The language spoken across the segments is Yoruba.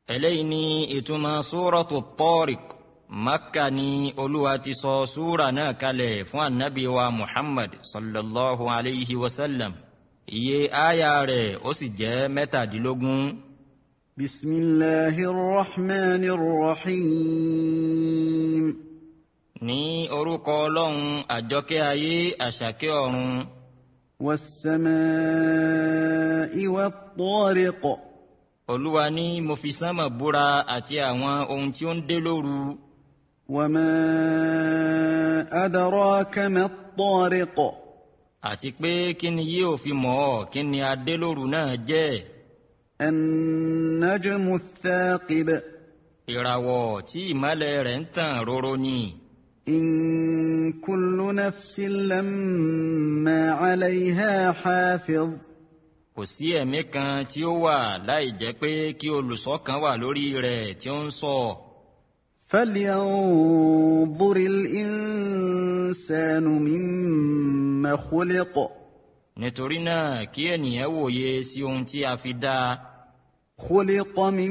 eléyìí ni ìtumọ̀ súratu Tariq. Makka ni Olúwa ti sọ súra náà kalẹ̀ fún annabi wa Muhammad sallallahu alayhi wa sallam. Iye aya rẹ̀ ó sì jẹ́ 17. Bismillahir Rahmanir Rahim. Ní orúkọ Ọlọ́run àjọkẹ́ ayé àṣàkẹ́ ọ̀run. Was-samaa'i wat-tariq. Olúwa ní mo fi sánmà búra àti àwọn ohun tí ó ń dé lóru. Wa-ma adraka mat-tariq. Àti pé kí ni yóò fi mọ̀ ọ́ kí ni adé lóru náà jẹ́. An-najmu ath-thaqib. Ìràwọ̀ tí ìmọ́lẹ̀ rẹ̀ ń tàn róró ni. In kullu nafsin lamma 'alayha hafiz. Kò sí ẹ̀mí kan tí ó wà láì jẹ́ pé kí olùṣọ́ kan wà lórí rẹ̀ tí ó ń ṣọ́. Falyanzuril insanu mimma khuliq. Nítorí náà kí ènìyàn wòye sí ohun tí a fi dá. Khuliqa min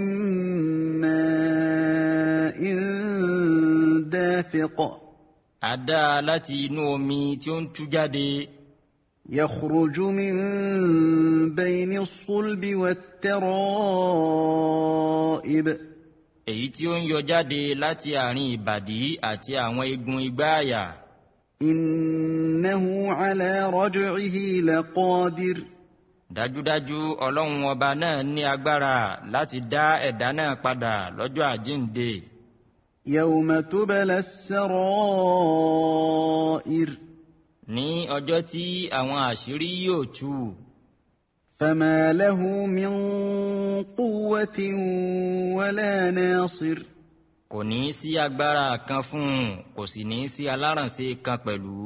ma'in dafiq. A dá láti inú omi tí ó ń tú jáde. Yakhruju min bayni as-sulbi wat-tara'ib. Èyí tí ó ń yọ jáde láti àárín ìbàdí àti àwọn eegun igbáàyà. Innahu 'ala raj'ihi laqadir. Dájúdájú Ọlọ́run ọba náà ní agbára láti dá ẹ̀dá náà padà lọ́jọ́ àjíǹde. Yawma tubla as-sara'ir. Ní ọjọ́ tí àwọn àṣírí yóò tú. Fama lahu min quwwatin wala nasir. Kò ní sí agbára kan fún un, kò sì ní sí alárànṣe kan pẹ̀lú.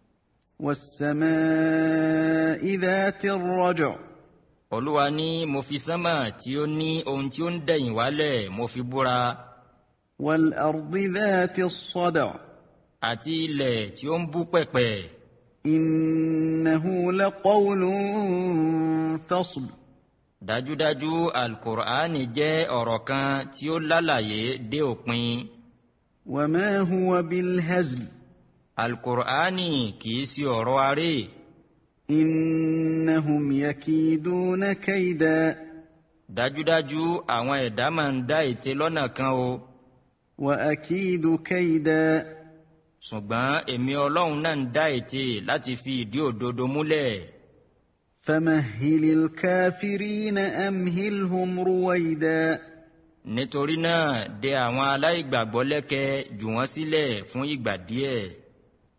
Was-samaa'i dhatir raj'. Olúwa ní mo fi sánmà tí ó ní ohun tí ó ń dẹ̀yìn wálẹ̀ mo fi búra. Wal-ardi dhatis sad'. Àti ilẹ̀ tí ó ń bú pẹ̀pẹ̀. Innahu laqawlun fasl. Dájúdájú Al-Qur'ani jẹ́ ọ̀rọ̀ kan tí ó lálàyé dé òpin. Wa ma huwa bil-hazl. Al-Qur'ani kìí sí ọ̀rọ̀ aré. Innahum yakiduna kayda. Dájúdájú àwọn ẹ̀dá máa ń dá ète lọ́nà kan o. Wa akidu kayda. Ṣùgbọ́n èmi Ọlọ́run náà ń dá ète láti fi ìdí òdodo múlẹ̀. Famahhilil kafirina amhilhum ruwayda. Nítorí náà dè àwọn aláìgbàgbọ́ lẹ́kẹ̀ jù wọ́n sílẹ̀ fún ìgbà díẹ̀.